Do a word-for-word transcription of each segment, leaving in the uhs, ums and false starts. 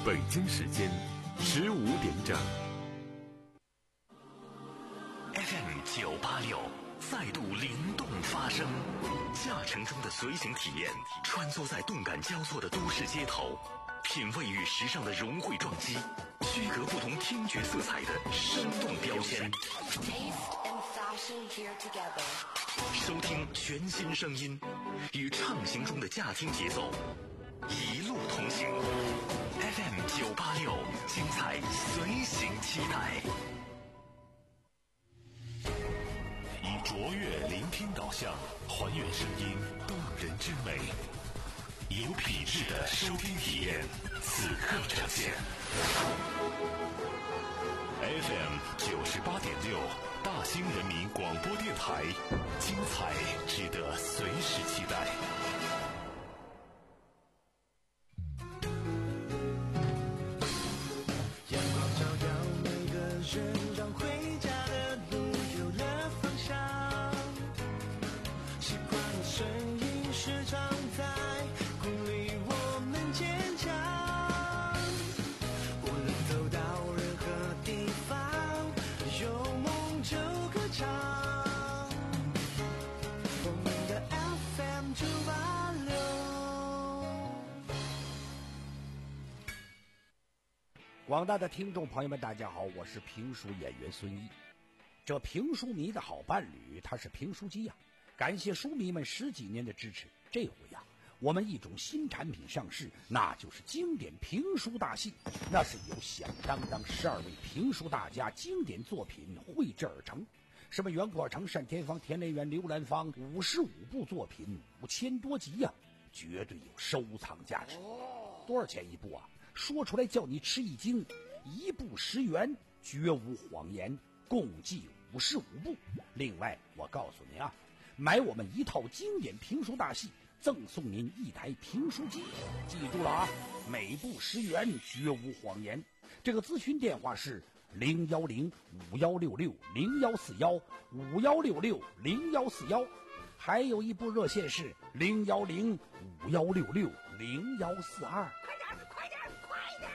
北京时间十五点整。 F M 九八六再度灵动发声，驾乘中的随行体验，穿梭在动感交错的都市街头，品味与时尚的融汇撞击，区隔不同听觉色彩的生动标签。收听全新声音，与畅行中的驾听节奏，一路同行。F M 九八六，精彩随行期待。以卓越聆听导向，还原声音动人之美，有品质的收听体验，此刻呈现。F M 九十八点六，大兴人民广播电台，精彩值得随时期待。 阳光照耀每个人，让回家的路有了方向。习惯的声音时常在鼓励我们坚强。无论走到任何地方，有梦就歌唱。我们的 F M 九八六。 广大的听众朋友们，大家好，我是评书演员孙一。这评书迷的好伴侣，他是评书机呀、啊。感谢书迷们十几年的支持，这回呀、啊，我们一种新产品上市，那就是经典评书大戏。那是由响当当十二位评书大家经典作品绘制而成，什么袁阔成、单田芳、田连元、刘兰芳，五十五部作品，五千多集呀、啊，绝对有收藏价值。多少钱一部啊？说出来叫你吃一惊，一部十元，绝无谎言，共计五十五部。另外我告诉您啊，买我们一套经典评书大戏，赠送您一台评书机。记住了啊，每部十元，绝无谎言。这个咨询电话是零幺零五幺六六零幺四幺五幺六六零幺四幺，还有一部热线是零幺零五幺六六零幺四二。快点快点快点！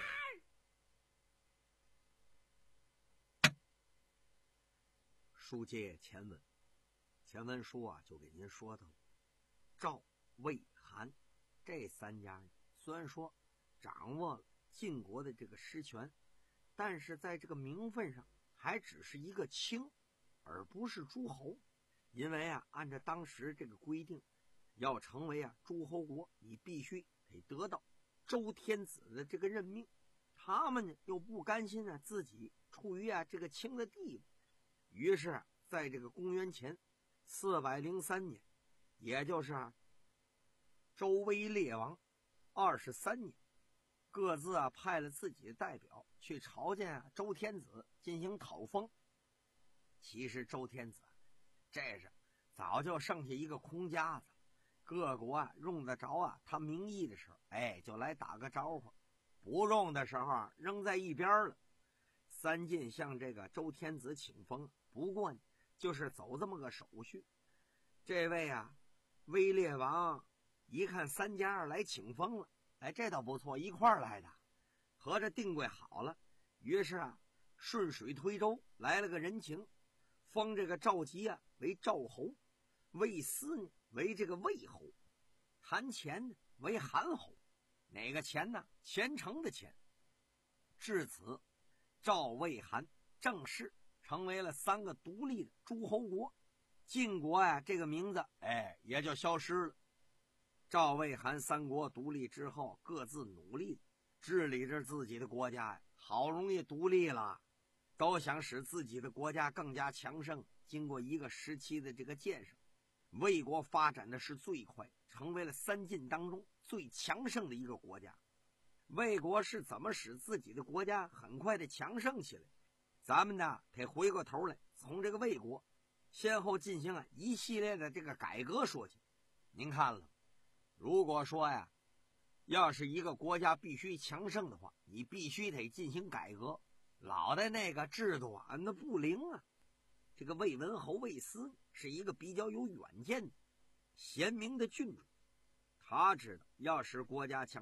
书接前文，前文书啊就给您说到了赵、魏、韩这三家人，虽然说掌握了晋国的这个实权，但是在这个名分上还只是一个卿，而不是诸侯。因为啊按照当时这个规定，要成为啊诸侯国，你必须得得到周天子的这个任命。他们呢又不甘心啊自己处于啊这个卿的地位，于是啊在这个公元前四百零三年，也就是啊周威烈王二十三年，各自啊派了自己的代表去朝见啊周天子进行讨封。其实周天子这是早就剩下一个空架子，各国啊用得着啊他名义的时候，哎就来打个招呼，不用的时候啊扔在一边了。三晋向这个周天子请封，不过呢就是走这么个手续。这位啊威烈王一看三家来请封了，哎这倒不错，一块儿来的，合着定规好了。于是啊顺水推舟来了个人情，封这个赵吉啊为赵侯，魏斯呢为这个魏侯，韩虔呢为韩侯。哪个虔呢？虔诚的虔。至此赵魏韩正式成为了三个独立的诸侯国，晋国呀、啊、这个名字哎也就消失了。赵魏韩三国独立之后，各自努力治理着自己的国家呀，好容易独立了，都想使自己的国家更加强盛。经过一个时期的这个建设，魏国发展的是最快，成为了三晋当中最强盛的一个国家。魏国是怎么使自己的国家很快的强盛起来？咱们呢得回过头来，从这个魏国先后进行了一系列的这个改革说起。您看了，如果说呀要是一个国家必须强盛的话，你必须得进行改革，老的那个制度啊那不灵啊。这个魏文侯魏斯是一个比较有远见的贤明的郡主，他知道要使国家强盛，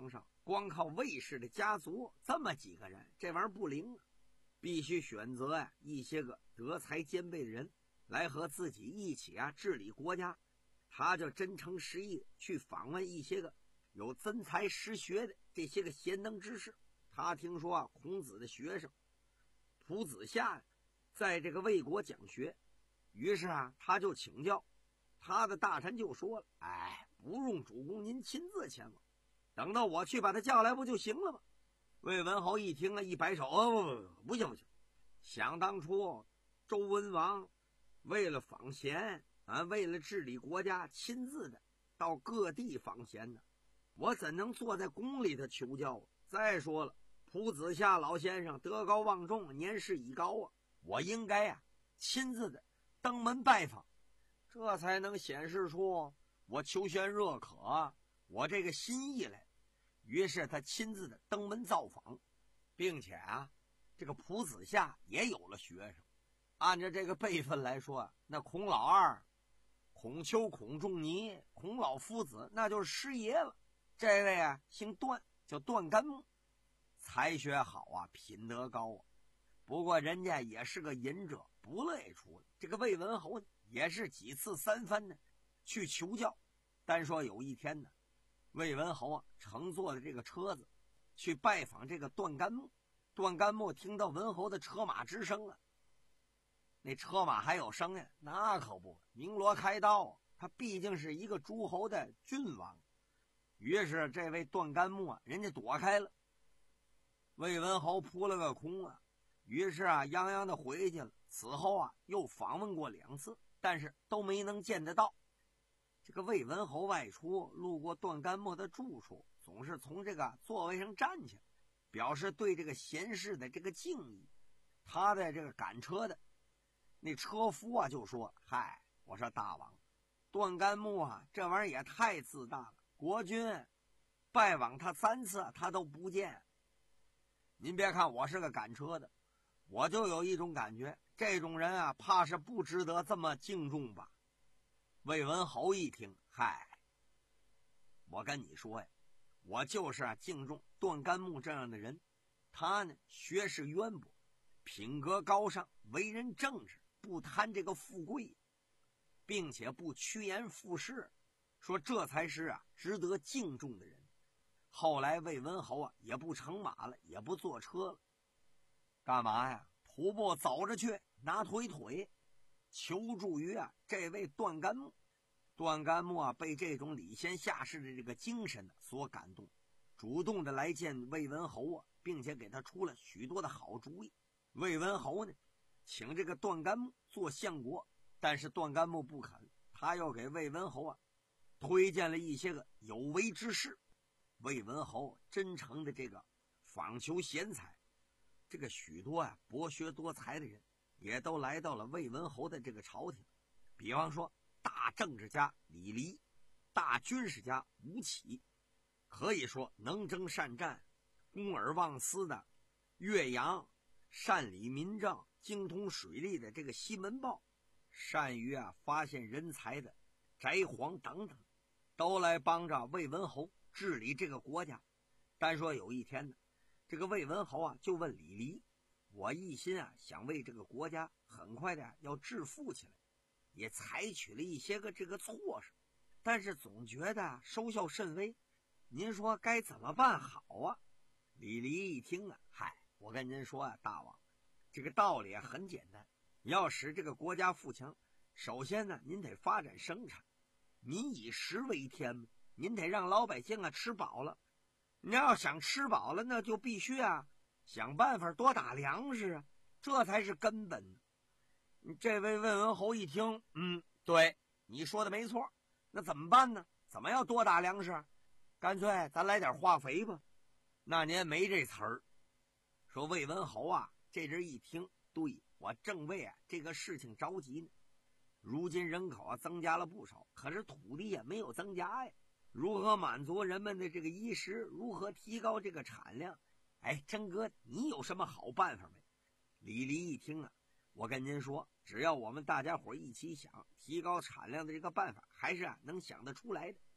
光靠魏氏的家族这么几个人，这玩意儿不灵啊，必须选择呀、啊、一些个德才兼备的人来和自己一起啊治理国家。他就真诚实意去访问一些个有真才实学的这些个贤能之士。他听说啊，孔子的学生卜子夏在这个魏国讲学，于是啊，他就请教。他的大臣就说了：“哎，不用主公您亲自前往，等到我去把他叫来不就行了吗？”魏文侯一听啊，一摆手：“哦，不行不行！想当初周文王为了访贤啊，为了治理国家，亲自的到各地访贤呢，我怎能坐在宫里头求教啊？再说了，卜子夏老先生德高望重，年事已高啊，我应该啊亲自的登门拜访，这才能显示出我求贤若渴，我这个心意来。”于是他亲自的登门造访，并且啊，这个卜子夏也有了学生。按照这个辈分来说，那孔老二、孔丘、孔仲尼、孔老夫子，那就是师爷了。这位啊，姓段，叫段干木，才学好啊，品德高啊。不过人家也是个隐者，不乐意出来。这个魏文侯也是几次三番的去求教。单说有一天呢，魏文侯啊乘坐的这个车子去拜访这个段干木。段干木听到文侯的车马之声啊，那车马还有声音，那可不鸣锣开道，他毕竟是一个诸侯的郡王。于是这位段干木啊，人家躲开了。魏文侯扑了个空啊，于是啊泱泱的回去了。此后啊又访问过两次，但是都没能见得到。这个魏文侯外出路过段干木的住处，总是从这个座位上站起来，表示对这个贤士的这个敬意。他的这个赶车的那车夫啊就说：“嗨，我说大王，段干木啊这玩意儿也太自大了，国君拜访他三次他都不见。您别看我是个赶车的，我就有一种感觉，这种人啊怕是不值得这么敬重吧。”魏文侯一听，嗨，我跟你说呀，我就是啊敬重段干木这样的人。他呢学识渊博，品格高尚，为人正直，不贪这个富贵，并且不趋炎附势，说这才是啊值得敬重的人。后来魏文侯啊也不乘马了，也不坐车了，干嘛呀？徒步走着去，拿腿腿求助于啊这位段干木。段干木啊被这种礼贤下士的这个精神所感动，主动的来见魏文侯啊，并且给他出了许多的好主意。魏文侯呢请这个段干木做相国，但是段干木不肯，他又给魏文侯啊推荐了一些个有为之士。魏文侯真诚的这个访求贤才，这个许多啊博学多才的人也都来到了魏文侯的这个朝廷。比方说大政治家李黎，大军事家吴起，可以说能征善战、公而忘私的岳阳，善理民政、精通水利的这个西门豹，善于啊发现人才的翟璜等等，都来帮着魏文侯治理这个国家。单说有一天呢，这个魏文侯啊就问李黎：“我一心啊想为这个国家很快的要致富起来，也采取了一些个这个措施，但是总觉得收效甚微，您说该怎么办好啊？”李黎一听啊，嗨，我跟您说啊，大王，这个道理啊很简单，要使这个国家富强，首先呢，您得发展生产，民以食为天，您得让老百姓啊吃饱了。你要想吃饱了，那就必须啊想办法多打粮食啊，这才是根本呢。这位魏文侯一听，嗯，对，你说的没错，那怎么办呢？怎么要多打粮食？干脆咱来点化肥吧。那年没这词儿。说魏文侯啊，这人一听，对，我正为啊这个事情着急呢。如今人口啊增加了不少，可是土地也没有增加呀。如何满足人们的这个衣食？如何提高这个产量？哎，真哥，你有什么好办法没？李黎一听啊，我跟您说，只要我们大家伙一起想，提高产量的这个办法，还是啊能想得出来的。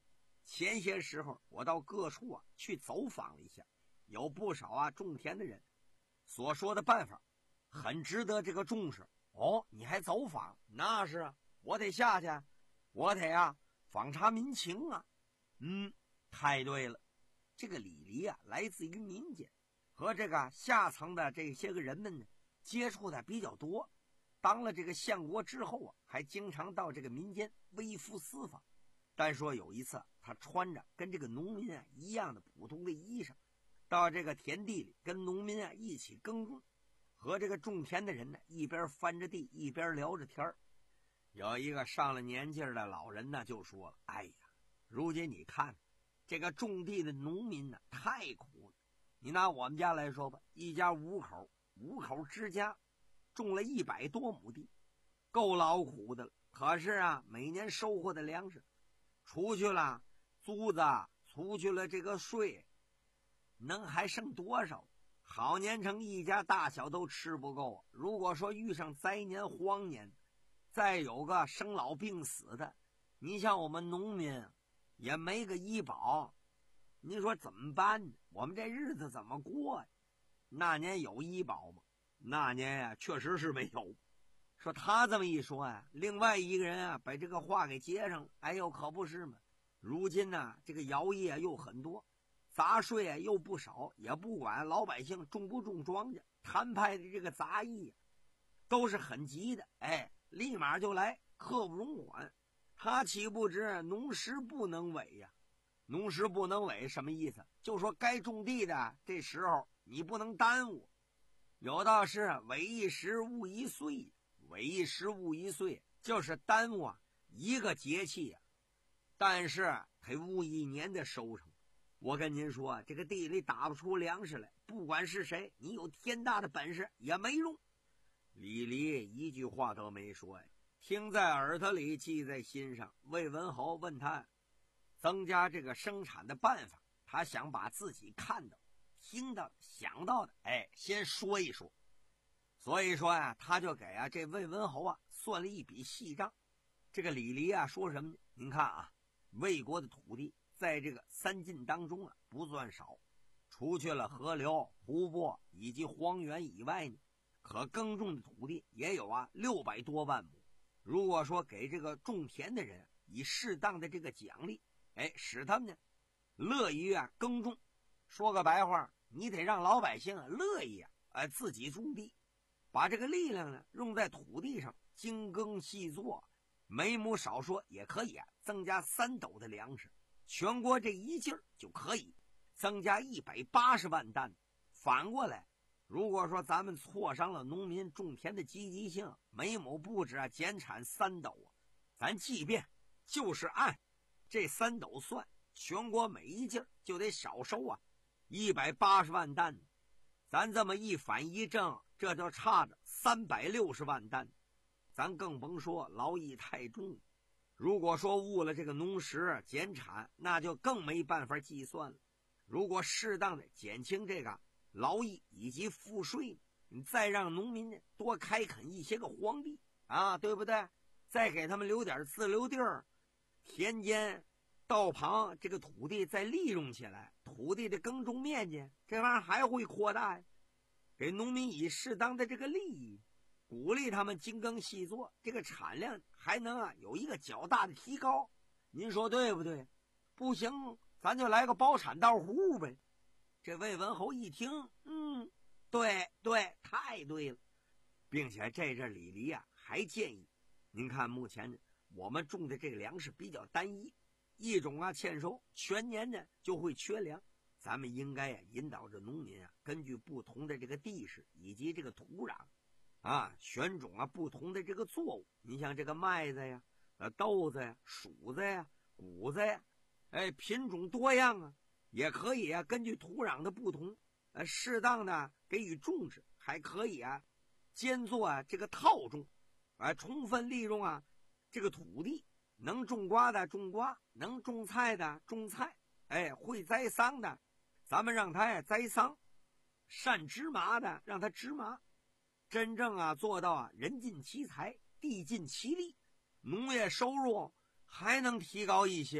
前些时候我到各处啊去走访了一下，有不少啊种田的人所说的办法很值得这个重视。哦，你还走访？那是啊，我得下去，我得啊访查民情啊。嗯，太对了，这个李黎啊来自于民间，和这个下层的这些个人们呢接触的比较多。当了这个相国之后啊，还经常到这个民间微服私访。但说有一次，他穿着跟这个农民啊一样的普通的衣裳，到这个田地里跟农民啊一起耕种，和这个种田的人呢一边翻着地一边聊着天。有一个上了年纪的老人呢就说了：“哎呀，如今你看这个种地的农民呢太苦了。你拿我们家来说吧，一家五口，五口之家，种了一百多亩地，够劳苦的了。可是啊，每年收获的粮食，出去了租子，出去了这个税，能还剩多少？好年成一家大小都吃不够。如果说遇上灾年荒年，再有个生老病死的，你像我们农民也没个医保，你说怎么办呢？我们这日子怎么过呀？那年有医保吗？那年呀、啊，确实是没有。说他这么一说啊，另外一个人啊把这个话给接上了。哎呦，可不是嘛！如今呢、啊，这个徭役啊又很多，杂税啊又不少，也不管老百姓种不种庄稼，摊派的这个杂役、啊、都是很急的。哎，立马就来，刻不容缓。他岂不知农时不能违呀、啊？农时不能违什么意思？就说该种地的这时候你不能耽误。有道是违一时误一岁，违一时误一岁，就是耽误啊一个节气啊，但是还误一年的收成。我跟您说，这个地里打不出粮食来，不管是谁，你有天大的本事也没用。李黎一句话都没说呀，听在耳朵里，记在心上。魏文侯问他增加这个生产的办法，他想把自己看到、听到、想到的，哎，先说一说。所以说呀、啊，他就给啊这魏文侯啊算了一笔细账。这个李黎啊说什么呢？您看啊，魏国的土地在这个三晋当中啊不算少，除去了河流、湖泊以及荒原以外呢，可耕种的土地也有啊六百多万亩。如果说给这个种田的人以适当的这个奖励，哎，使他们呢乐于啊耕种。说个白话，你得让老百姓啊乐意啊，哎自己种地，把这个力量呢用在土地上，精耕细作，每亩少说也可以啊增加三斗的粮食。全国这一劲儿就可以增加一百八十万担。反过来，如果说咱们挫伤了农民种田的积极性，每亩不止啊减产三斗啊，咱即便就是按这三斗算，全国每一劲儿就得少收啊一百八十万担。咱这么一反一正，这就差着三百六十万担。咱更甭说劳役太重，如果说误了这个农时减产，那就更没办法计算了。如果适当的减轻这个劳役以及赋税，你再让农民呢多开垦一些个荒地啊，对不对？再给他们留点自留地儿，田间道旁这个土地再利用起来，土地的耕种面积这玩意儿还会扩大呀。给农民以适当的这个利益，鼓励他们精耕细作，这个产量还能啊有一个较大的提高。您说对不对？不行，咱就来个包产到户呗。这魏文侯一听，嗯，对对，太对了。并且这阵李黎啊还建议，您看目前呢我们种的这个粮食比较单一，一种啊欠收，全年呢就会缺粮。咱们应该啊引导着农民啊，根据不同的这个地势以及这个土壤啊，选种啊不同的这个作物。你像这个麦子呀、呃豆子呀、黍子呀、谷子呀，哎，品种多样啊，也可以啊根据土壤的不同，呃适当的给予种植，还可以啊兼做啊这个套种，啊充分利用啊这个土地，能种瓜的种瓜，能种菜的种菜，哎，会栽桑的咱们让他呀栽桑，善织麻的让他织麻，真正啊做到啊人尽其才，地尽其力，农业收入还能提高一些个，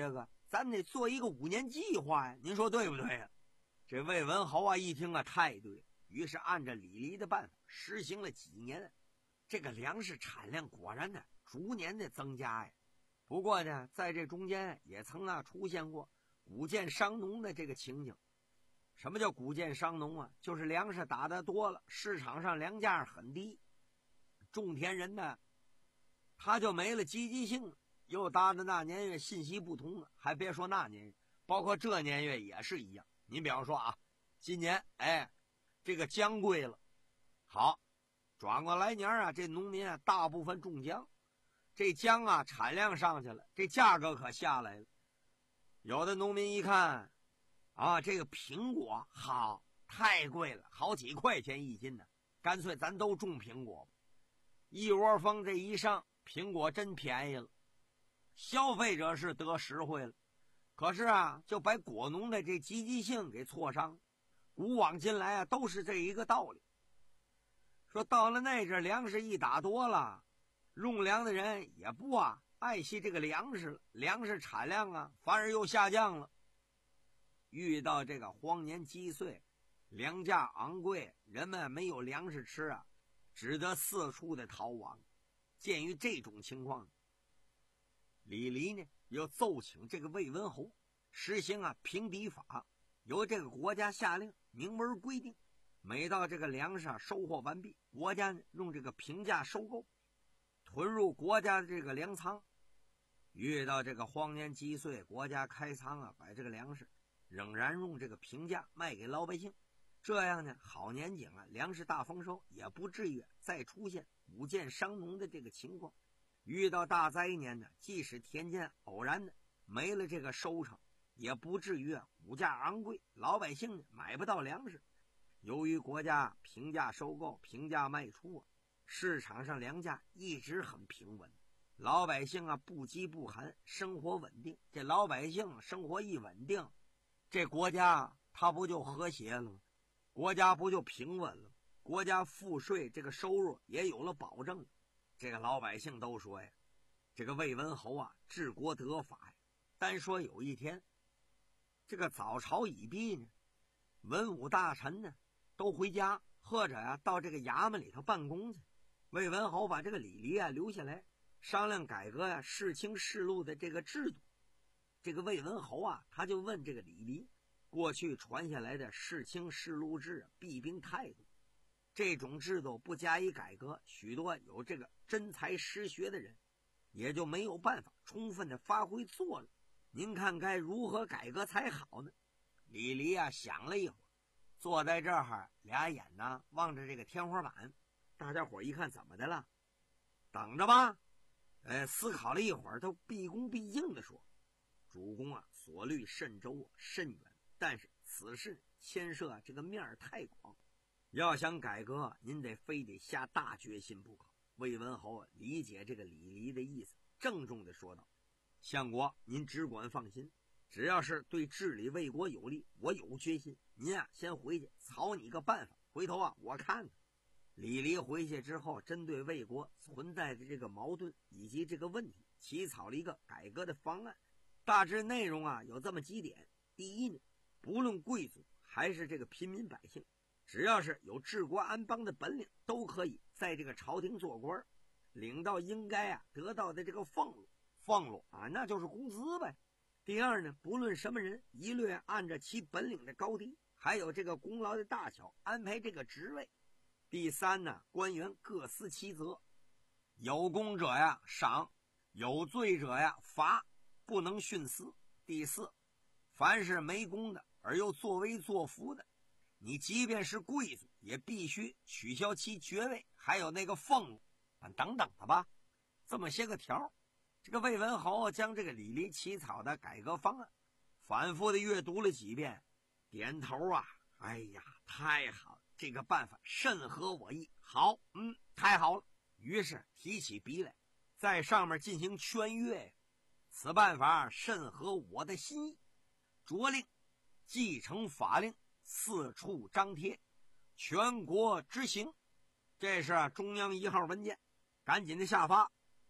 咱得做一个五年计划呀，您说对不对呀？这魏文侯啊一听啊，太对了，于是按照李黎的办法实行了几年，这个粮食产量果然呢逐年的增加呀。不过呢，在这中间也曾啊出现过谷贱伤农的这个情景。什么叫谷贱伤农啊？就是粮食打得多了，市场上粮价很低，种田人呢他就没了积极性了。又搭着那年月信息不通了，还别说那年月，包括这年月也是一样。你比方说啊，今年哎这个姜贵了，好，转过来年啊，这农民啊大部分种姜，这姜啊产量上去了，这价格可下来了。有的农民一看啊，这个苹果好太贵了，好几块钱一斤呢，干脆咱都种苹果吧。一窝蜂这一上，苹果真便宜了，消费者是得实惠了，可是啊就把果农的这积极性给挫伤。古往今来啊都是这一个道理，说到了那阵粮食一打多了，用粮的人也不啊爱惜这个粮食了，粮食产量啊反而又下降了。遇到这个荒年积岁，粮价昂贵，人们没有粮食吃啊，只得四处的逃亡。鉴于这种情况，李黎呢又奏请这个魏文侯实行啊平敌法，由这个国家下令明文规定，每到这个粮食啊收获完毕，国家呢用这个平价收购，囤入国家的这个粮仓。遇到这个荒年积岁，国家开仓啊，把这个粮食仍然用这个平价卖给老百姓，这样呢好年景啊，粮食大丰收，也不至于再出现谷贱伤农的这个情况。遇到大灾年呢，即使田间偶然的没了这个收成，也不至于啊物价昂贵，老百姓呢买不到粮食。由于国家平价收购、平价卖出啊，市场上粮价一直很平稳，老百姓啊不饥不寒，生活稳定。这老百姓生活一稳定，这国家它不就和谐了吗？国家不就平稳了？国家赋税这个收入也有了保证。这个老百姓都说呀，这个魏文侯啊治国得法呀。单说有一天，这个早朝已毕呢，文武大臣呢都回家，或者呀到这个衙门里头办公去。魏文侯把这个李黎啊留下来商量改革呀世卿世禄的这个制度。这个魏文侯啊他就问这个李黎，过去传下来的世卿世禄制弊病太多，这种制度不加以改革，许多有这个真才实学的人也就没有办法充分的发挥作用，您看该如何改革才好呢？李黎啊想了一会儿，坐在这儿，俩眼呢望着这个天花板。大家伙一看怎么的了？等着吧。呃，思考了一会儿，他毕恭毕敬地说：“主公啊，所虑甚周啊，甚远。但是此事牵涉这个面儿太广，要想改革，您得非得下大决心不可。”魏文侯啊理解这个李黎的意思，郑重地说道：“相国，您只管放心，只要是对治理魏国有利，我有决心。您啊，先回去草拟个办法，回头啊，我看看。”李黎回去之后，针对魏国存在的这个矛盾以及这个问题，起草了一个改革的方案。大致内容啊有这么几点：第一呢，不论贵族还是这个平民百姓，只要是有治国安邦的本领，都可以在这个朝廷做官，领到应该啊得到的这个俸禄。俸禄啊，那就是工资呗。第二呢，不论什么人，一律按照其本领的高低，还有这个功劳的大小，安排这个职位。第三呢，官员各司其责，有功者呀赏，有罪者呀罚，不能徇私。第四，凡是没功的而又作威作福的，你即便是贵族，也必须取消其爵位，还有那个俸禄等等的吧。这么些个条，这个魏文侯将这个李黎起草的改革方案反复的阅读了几遍，点头啊，哎呀，太好了，这个办法甚合我意，好，嗯，太好了。于是提起笔来，在上面进行圈阅，此办法甚合我的心意，着令继承法令，四处张贴，全国执行。这是中央一号文件，赶紧的下发。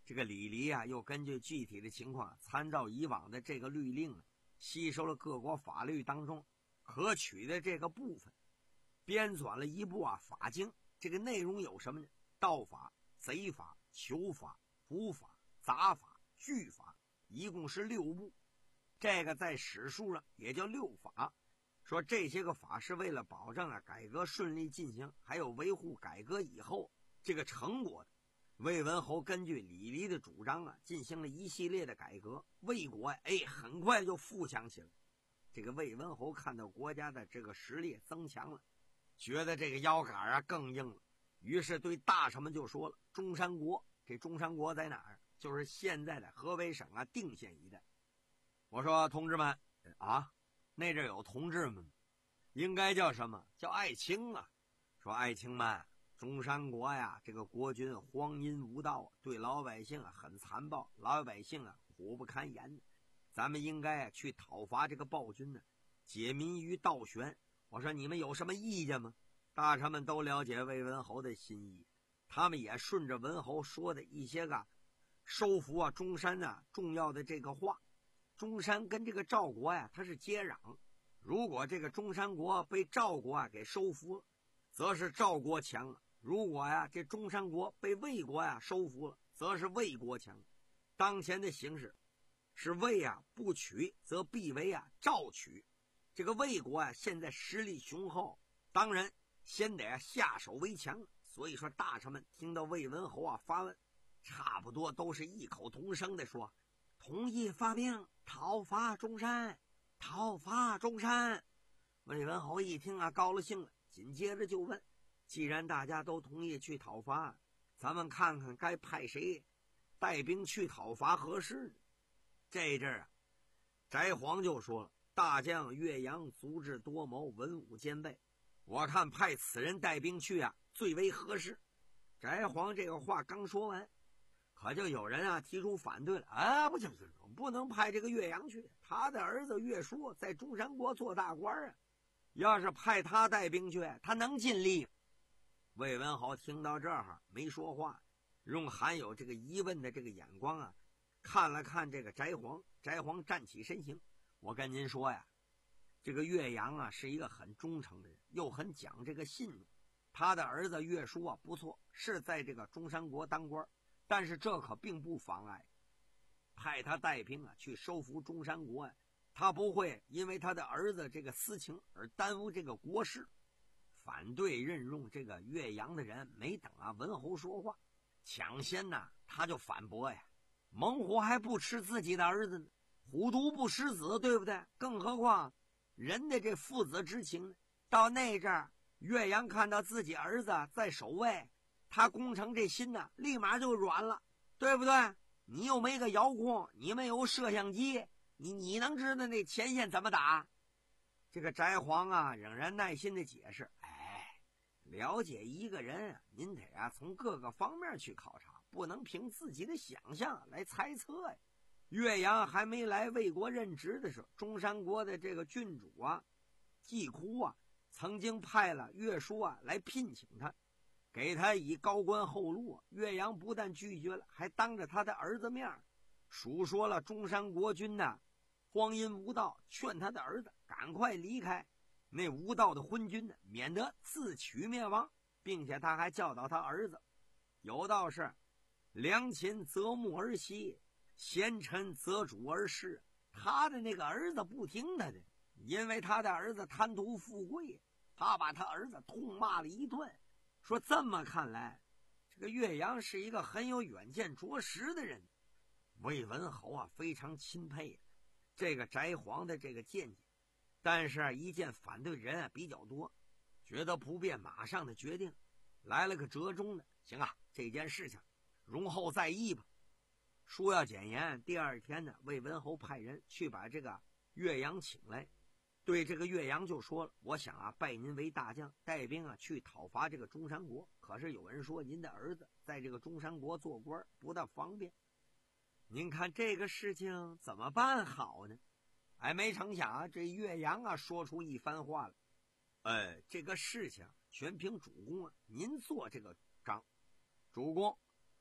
这个李黎啊，又根据具体的情况，参照以往的这个律令啊，吸收了各国法律当中可取的这个部分，编纂了一部啊法经。这个内容有什么呢？盗法、贼法、囚法、捕法、杂法、拒法，一共是六部。这个在史书上也叫六法。说这些个法是为了保证啊改革顺利进行，还有维护改革以后这个成果的。魏文侯根据李黎的主张啊，进行了一系列的改革，魏国哎很快就富强起来。这个魏文侯看到国家的这个实力增强了，觉得这个腰杆啊更硬了，于是对大臣们就说了：中山国，这中山国在哪儿？就是现在的河北省啊定县一带。我说同志们啊，那这有同志们，应该叫什么？叫爱卿啊。说爱卿们，中山国呀，这个国君荒淫无道，对老百姓啊很残暴，老百姓啊苦不堪言。咱们应该啊去讨伐这个暴君呢，解民于倒悬。我说你们有什么意见吗？大臣们都了解魏文侯的心意，他们也顺着文侯说的一些个收服啊中山啊重要的这个话。中山跟这个赵国呀，它是接壤。如果这个中山国被赵国啊给收服了，则是赵国强了；如果呀这中山国被魏国呀收服了，则是魏国强。当前的形势是魏啊不取，则必为啊赵取。这个魏国啊现在实力雄厚，当然先得啊下手为强。所以说大臣们听到魏文侯啊发问，差不多都是异口同声的说：同意发兵讨伐中山，讨伐中山。魏文侯一听啊高了兴了，紧接着就问：既然大家都同意去讨伐，咱们看看该派谁带兵去讨伐合适呢？这阵儿啊翟璜就说了：大将岳阳足智多谋，文武兼备，我看派此人带兵去啊最为合适。翟璜这个话刚说完，可就有人啊提出反对了：啊，不行不行，不能派这个岳阳去，他的儿子岳叔在中山国做大官啊，要是派他带兵去，他能尽力。魏文侯听到这儿没说话，用含有这个疑问的这个眼光啊看了看这个翟璜。翟璜站起身形：我跟您说呀，这个岳阳啊是一个很忠诚的人，又很讲这个信用。他的儿子岳叔啊不错，是在这个中山国当官，但是这可并不妨碍派他带兵啊去收服中山国呀、啊。他不会因为他的儿子这个私情而耽误这个国事。反对任用这个岳阳的人没等啊文侯说话，抢先呢他就反驳呀：猛虎还不吃自己的儿子呢，虎毒不食子，对不对？更何况人的这父子之情呢？到那阵儿，岳阳看到自己儿子在守卫，他攻城这心呢立马就软了，对不对？你又没个遥控，你没有摄像机，你你能知道那前线怎么打？这个翟璜啊仍然耐心的解释：哎，了解一个人啊，您得啊从各个方面去考察，不能凭自己的想象来猜测呀。岳阳还没来魏国任职的时候，中山国的这个郡主啊季哭啊曾经派了岳叔啊来聘请他，给他以高官厚禄。岳阳不但拒绝了，还当着他的儿子面数说了中山国君呐荒淫无道，劝他的儿子赶快离开那无道的昏君呢，免得自取灭亡。并且他还教导他儿子，有道是良禽择木而栖，贤臣择主而事。他的那个儿子不听他的，因为他的儿子贪图富贵，他把他儿子痛骂了一顿。说这么看来，这个岳阳是一个很有远见卓识的人。魏文侯啊非常钦佩这个翟璜的这个见解，但是一见反对人啊比较多，觉得不便马上的决定，来了个折中的：行啊，这件事情容后再议吧。书要简言，第二天呢，魏文侯派人去把这个岳阳请来，对这个岳阳就说了：我想啊拜您为大将，带兵啊去讨伐这个中山国。可是有人说您的儿子在这个中山国做官不大方便，您看这个事情怎么办好呢？哎，没成想啊，这岳阳啊说出一番话来：呃，这个事情全凭主公啊，您做这个章。主公，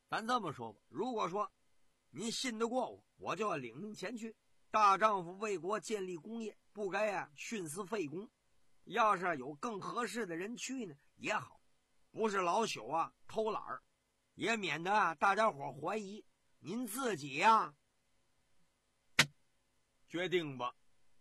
咱这么说吧，如果说您信得过我，我就要领命前去。大丈夫为国建立功业，不该啊徇私废公。要是有更合适的人去呢也好，不是老朽啊偷懒儿，也免得啊大家伙怀疑。您自己呀、啊、决定吧。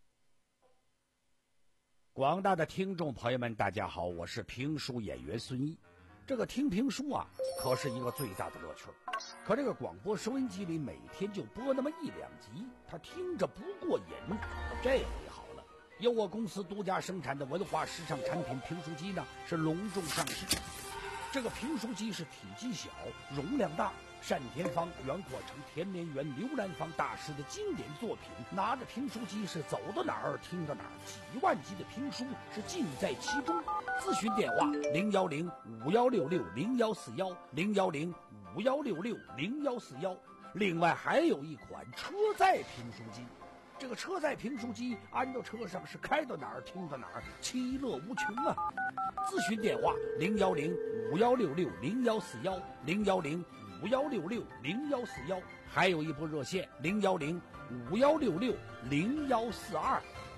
广大的听众朋友们大家好，我是评书演员孙一。这个听评书啊可是一个最大的乐趣，可这个广播收音机里每天就播那么一两集，他听着不过瘾。这回好了，由我公司独家生产的文化时尚产品评书机呢是隆重上市。这个评书机是体积小，容量大，单田芳、袁阔成、田连元、刘兰芳大师的经典作品。拿着评书机是走到哪儿听到哪儿，几万集的评书是尽在其中。咨询电话零幺零五幺六六零幺四幺零幺零五幺六六零幺四幺。另外还有一款车载评书机，这个车载评书机安到车上是开到哪儿听到哪儿，其乐无穷啊！咨询电话零幺零五幺六六零幺四幺零幺零五幺六六零幺四幺，还有一部热线零幺零五幺六六零幺四二。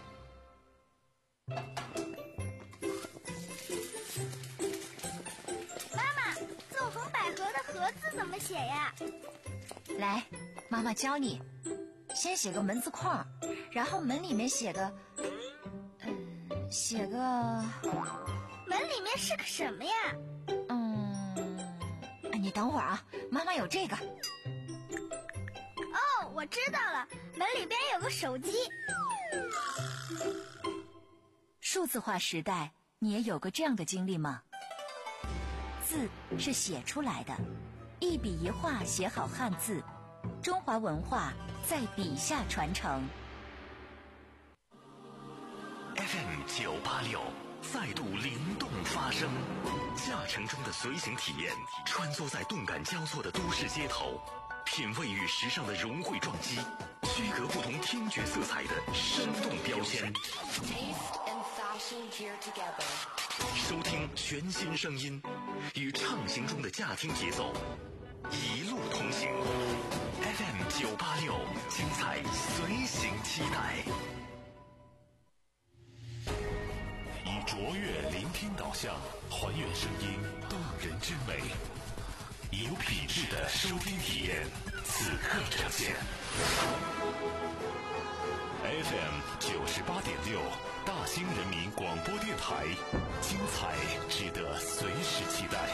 妈妈，纵横捭阖的阖字怎么写呀？ 来，妈妈教你。先写个门字框，然后门里面写个，嗯，写个， 门里面是个什么呀？ 嗯，你等会儿啊，妈妈有这个。 哦，我知道了，门里边有个手机。 数字化时代，你也有过这样的经历吗？字是写出来的，一笔一画写好汉字，中华文化在笔下传承。 F M 九八六再度灵动发声，驾乘中的随行体验，穿梭在动感交错的都市街头，品味与时尚的融汇撞击，区隔不同听觉色彩的生动标签。收听全新声音，与畅行中的驾听节奏，一路同行。F M 九八六，精彩随行期待。以卓越聆听导向，还原声音动人之美，以有品质的收听体验，此刻呈现。F M 九十八点六，大兴人民广播电台，精彩值得随时期待。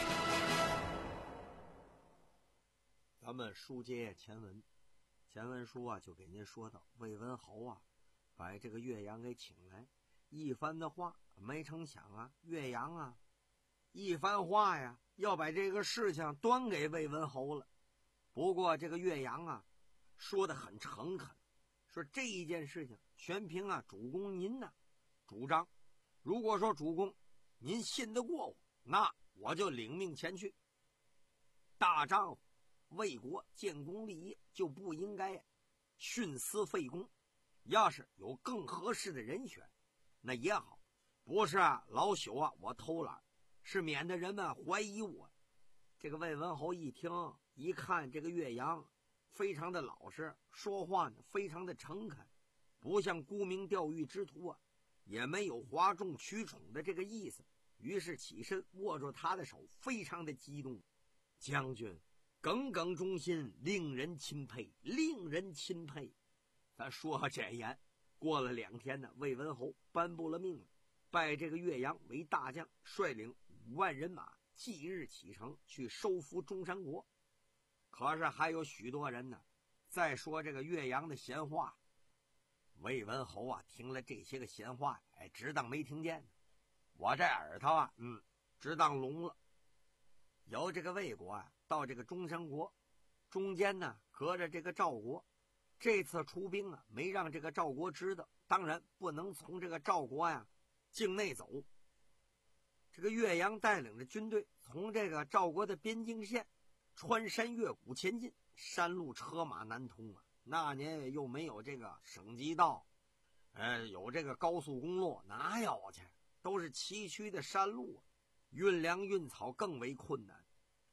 咱们书接前文，前文书啊就给您说到，魏文侯啊把这个岳阳给请来，一番的话，没成想啊，岳阳啊一番话呀，要把这个事情端给魏文侯了。不过这个岳阳啊说得很诚恳，说这一件事情全凭啊主公您呢、啊、主张。如果说主公您信得过我，那我就领命前去。大丈夫为国建功立业，就不应该徇私废公。要是有更合适的人选，那也好，不是啊老朽啊我偷懒，是免得人们怀疑我。这个魏文侯一听一看，这个岳阳非常的老实，说话呢非常的诚恳，不像沽名钓誉之徒啊，也没有哗众取宠的这个意思。于是起身握住他的手，非常的激动。将军耿耿忠心，令人钦佩，令人钦佩。咱说这言，过了两天呢，魏文侯颁布了命令，拜这个岳阳为大将，率领五万人马即日启程去收复中山国。可是还有许多人呢再说这个岳阳的闲话。魏文侯啊听了这些个闲话，哎，只当没听见呢。我这耳朵啊嗯只当聋了。由这个魏国啊到这个中山国，中间呢隔着这个赵国，这次出兵啊没让这个赵国知道，当然不能从这个赵国呀境内走。这个岳阳带领着军队从这个赵国的边境线穿山越谷前进，山路车马难通啊，那年又没有这个省级道，呃，有这个高速公路哪有去，都是崎岖的山路啊，运粮运草更为困难。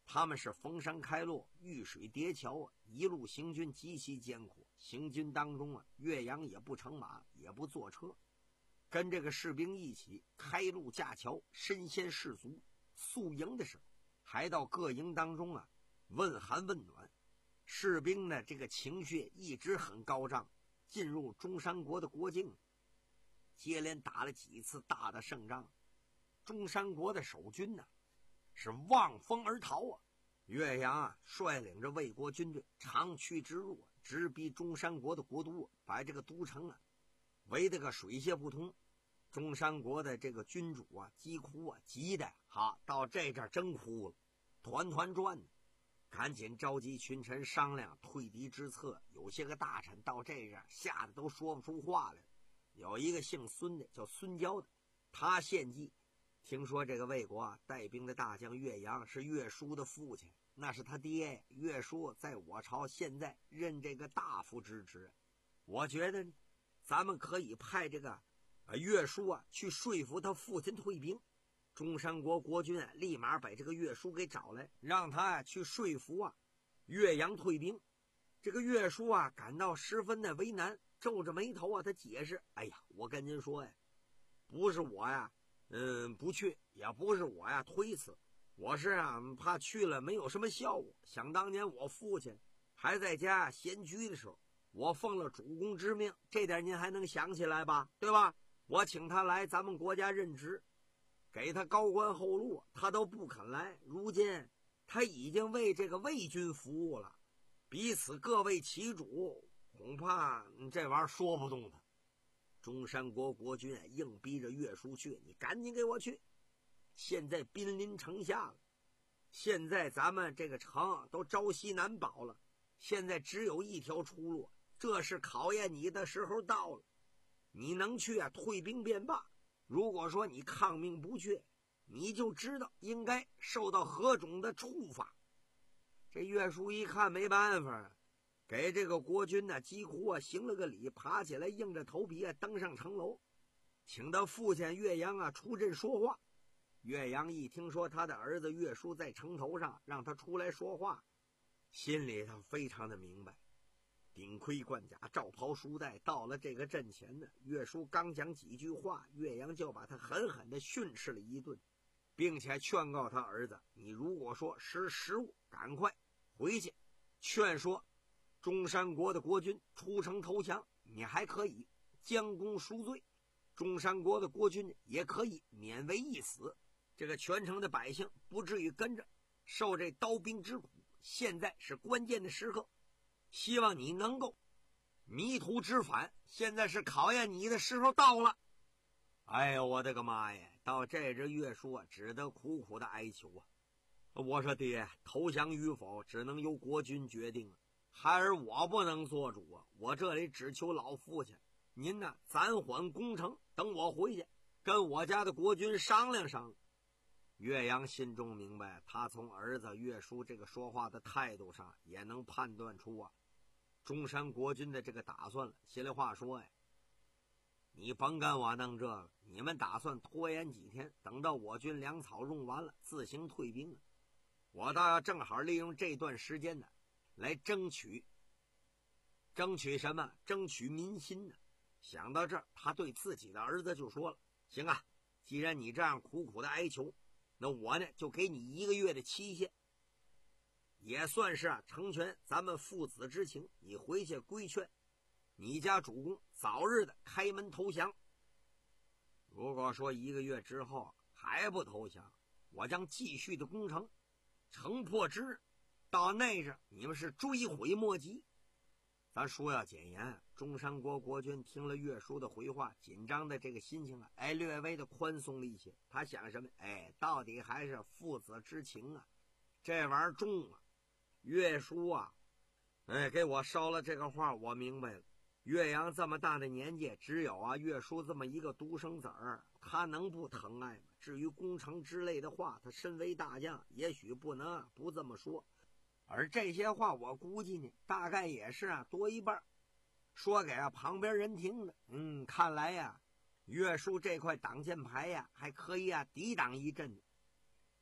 他们是逢山开路，遇水叠桥啊，一路行军极其艰苦。行军当中啊，岳阳也不乘马，也不坐车，跟这个士兵一起开路架桥，身先士卒。宿营的时候，还到各营当中啊问寒问暖。士兵呢，这个情绪一直很高涨。进入中山国的国境，接连打了几次大的胜仗，中山国的守军呢是望风而逃啊。岳阳啊率领着魏国军队长驱直入，直逼中山国的国都，把这个都城啊围得个水泄不通。中山国的这个君主啊急哭啊，急的哈到这阵真哭了，团团转呢。赶紧召集群臣商量退敌之策，有些个大臣到这阵吓得都说不出话来了。有一个姓孙的叫孙交的，他献计，听说这个魏国啊带兵的大将岳阳是岳叔的父亲，那是他爹，岳叔在我朝现在任这个大夫之职。我觉得咱们可以派这个呃岳叔啊去说服他父亲退兵。中山国国君啊立马把这个岳叔给找来，让他啊去说服啊岳阳退兵。这个岳叔啊感到十分的为难，皱着眉头啊他解释：哎呀，我跟您说呀，不是我呀嗯不去，也不是我呀推辞，我是啊怕去了没有什么效果。想当年我父亲还在家闲居的时候，我奉了主公之命，这点您还能想起来吧，对吧？我请他来咱们国家任职，给他高官厚禄，他都不肯来。如今他已经为这个魏军服务了，彼此各为其主，恐怕这玩意儿说不动他。中山国国君硬逼着岳叔去，你赶紧给我去。现在兵临城下了，现在咱们这个城都朝夕难保了，现在只有一条出路，这是考验你的时候到了。你能去啊，退兵便罢。如果说你抗命不去，你就知道应该受到何种的处罚。这岳叔一看没办法，给这个国君呢几乎啊行了个礼，爬起来硬着头皮啊登上城楼，请他父亲岳阳啊出阵说话。岳阳一听说他的儿子岳叔在城头上，让他出来说话，心里头非常的明白。顶盔贯甲，罩袍束带，到了这个阵前呢，岳叔刚讲几句话，岳阳就把他狠狠地训斥了一顿，并且劝告他儿子：你如果说识时务，赶快回去劝说中山国的国君出城投降，你还可以将功赎罪，中山国的国君也可以免为一死，这个全城的百姓不至于跟着受这刀兵之苦。现在是关键的时刻，希望你能够迷途知返，现在是考验你的时候到了。哎呦我的个妈呀，到这只岳叔啊只得苦苦的哀求啊。我说爹，投降与否只能由国君决定啊，孩儿我不能做主啊，我这里只求老父亲您呢暂缓攻城，等我回去跟我家的国君商量商量。岳阳心中明白，他从儿子岳叔这个说话的态度上也能判断出啊中山国君的这个打算了。心里话说呀，你甭跟我弄这个，你们打算拖延几天，等到我军粮草用完了自行退兵啊，我倒要正好利用这段时间呢来争取争取什么争取民心呢。想到这儿，他对自己的儿子就说了：行啊，既然你这样苦苦的哀求，那我呢就给你一个月的期限，也算是啊成全咱们父子之情。你回去规劝你家主公早日的开门投降。如果说一个月之后还不投降，我将继续的攻城，城破之日，到那阵你们是追悔莫及。咱说要简言，中山国国君听了岳叔的回话，紧张的这个心情啊，哎，略微的宽松了一些。他想什么？哎，到底还是父子之情啊，这玩意儿重啊。岳叔啊，哎，给我捎了这个话，我明白了。岳阳这么大的年纪，只有啊岳叔这么一个独生子儿，他能不疼爱吗？至于攻城之类的话，他身为大将，也许不能不这么说。而这些话我估计呢，大概也是啊多一半说给啊旁边人听的。嗯，看来呀，岳叔这块挡箭牌呀还可以啊抵挡一阵。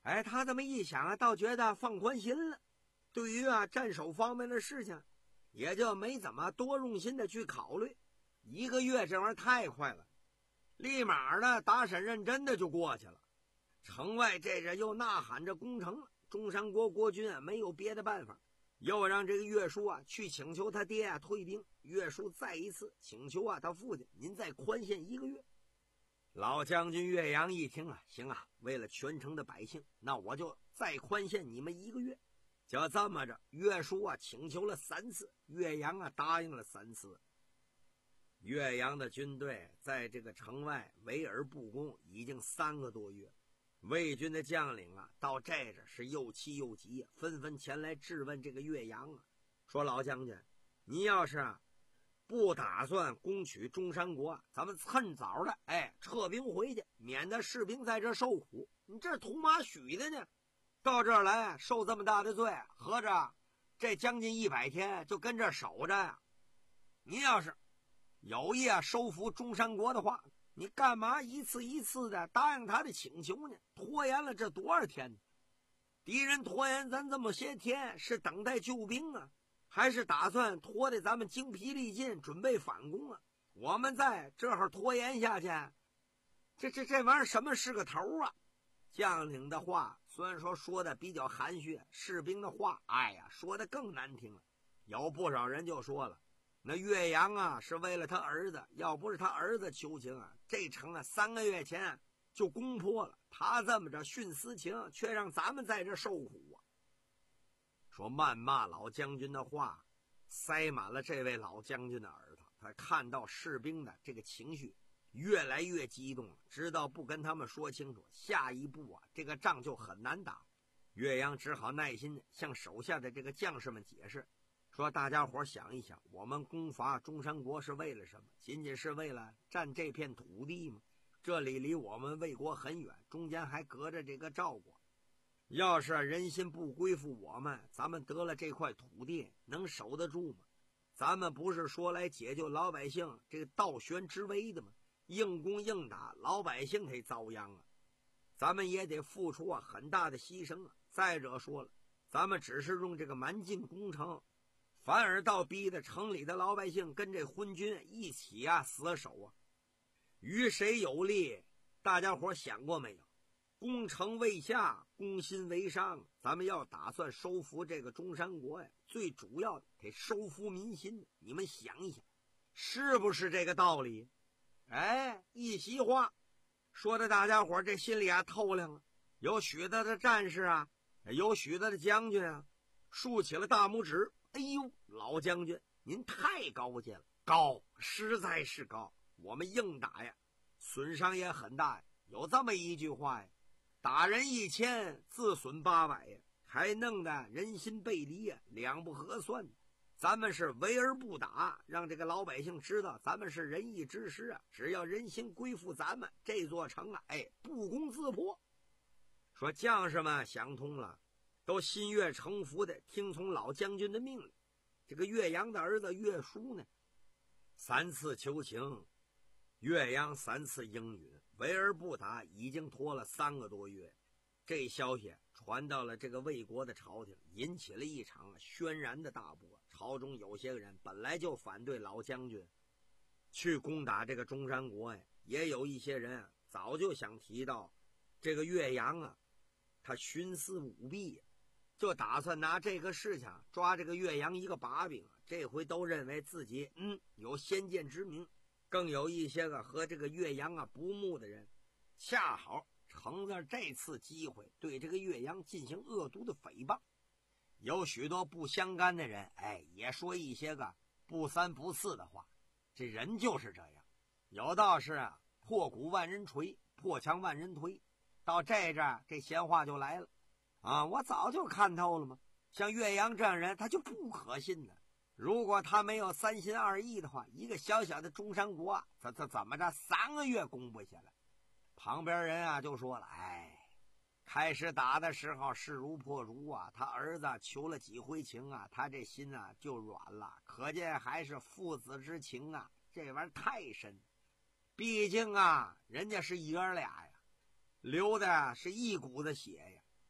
哎，他这么一想啊，倒觉得放宽心了。对于啊战守方面的事情，也就没怎么多用心的去考虑。一个月这玩意儿太快了，立马呢打审认真的就过去了。城外这阵又呐喊着攻城了，中山国国君啊没有别的办法，又让这个岳叔啊去请求他爹啊退兵。岳叔再一次请求啊他父亲，您再宽限一个月。老将军岳阳一听啊，行啊，为了全城的百姓，那我就再宽限你们一个月。就这么着，岳叔啊请求了三次，岳阳啊答应了三次。岳阳的军队在这个城外围而不攻已经三个多月，魏军的将领啊到这这是又气又急，纷纷前来质问这个岳阳啊，说老将军，你要是啊不打算攻取中山国，咱们趁早的哎撤兵回去，免得士兵在这受苦。你这图马许的呢，到这儿来受这么大的罪，合着这将近一百天就跟这守着呀。您要是有意啊收复中山国的话，你干嘛一次一次的答应他的请求呢？拖延了这多少天呢？敌人拖延咱这么些天，是等待救兵啊，还是打算拖得咱们精疲力尽，准备反攻啊？我们在这儿拖延下去，这这这玩意儿什么是个头啊？将领的话虽然说说的比较含蓄，士兵的话哎呀说的更难听了。有不少人就说了，那岳阳啊是为了他儿子，要不是他儿子求情啊，这城啊三个月前就攻破了，他这么着徇私情，却让咱们在这受苦啊。说谩骂老将军的话塞满了这位老将军的耳朵，他看到士兵的这个情绪越来越激动了，知道不跟他们说清楚，下一步啊这个仗就很难打。岳阳只好耐心向手下的这个将士们解释，说大家伙想一想，我们攻伐中山国是为了什么？仅仅是为了占这片土地吗？这里离我们魏国很远，中间还隔着这个赵国，要是人心不归附我们，咱们得了这块土地能守得住吗？咱们不是说来解救老百姓这个倒悬之危的吗？硬攻硬打，老百姓得遭殃啊，咱们也得付出啊很大的牺牲啊。再者说了，咱们只是用这个蛮劲攻城，反而倒逼得城里的老百姓跟这昏君一起啊死守啊，于谁有利？大家伙想过没有？攻城为下，攻心为上，咱们要打算收复这个中山国呀，最主要的得收服民心。你们想一想，是不是这个道理？哎，一席话说的大家伙这心里啊透亮了。有许多的战士啊，有许多的将军啊，竖起了大拇指。哎呦，老将军您太高见了，高，实在是高。我们硬打呀，损伤也很大呀。有这么一句话呀，打人一千，自损八百呀，还弄得人心背离呀，两不合算。咱们是围而不打，让这个老百姓知道咱们是仁义之师啊！只要人心归附咱们，这座城啊，哎，不攻自破。说将士们想通了，都心悦诚服的听从老将军的命令。这个岳阳的儿子岳叔呢，三次求情，岳阳三次应允，围而不打，已经拖了三个多月。这消息传到了这个魏国的朝廷，引起了一场轩然的大波。朝中有些人本来就反对老将军去攻打这个中山国呀，也有一些人啊早就想提到这个岳阳啊，他徇私舞弊，就打算拿这个事情抓这个岳阳一个把柄。这回都认为自己嗯有先见之明，更有一些个和这个岳阳啊不睦的人，恰好乘着这次机会对这个岳阳进行恶毒的诽谤。有许多不相干的人，哎，也说一些个不三不四的话。这人就是这样，有道是啊，破鼓万人锤，破墙万人推。到这这这闲话就来了啊！我早就看透了嘛，像岳阳这样人，他就不可信的。如果他没有三心二意的话，一个小小的中山国啊，他他怎么着三个月攻不下来？旁边人啊就说了，哎，开始打的时候势如破竹啊，他儿子求了几回情啊，他这心啊就软了，可见还是父子之情啊，这玩意儿太深。毕竟啊，人家是爷俩呀，流的是一股子血呀。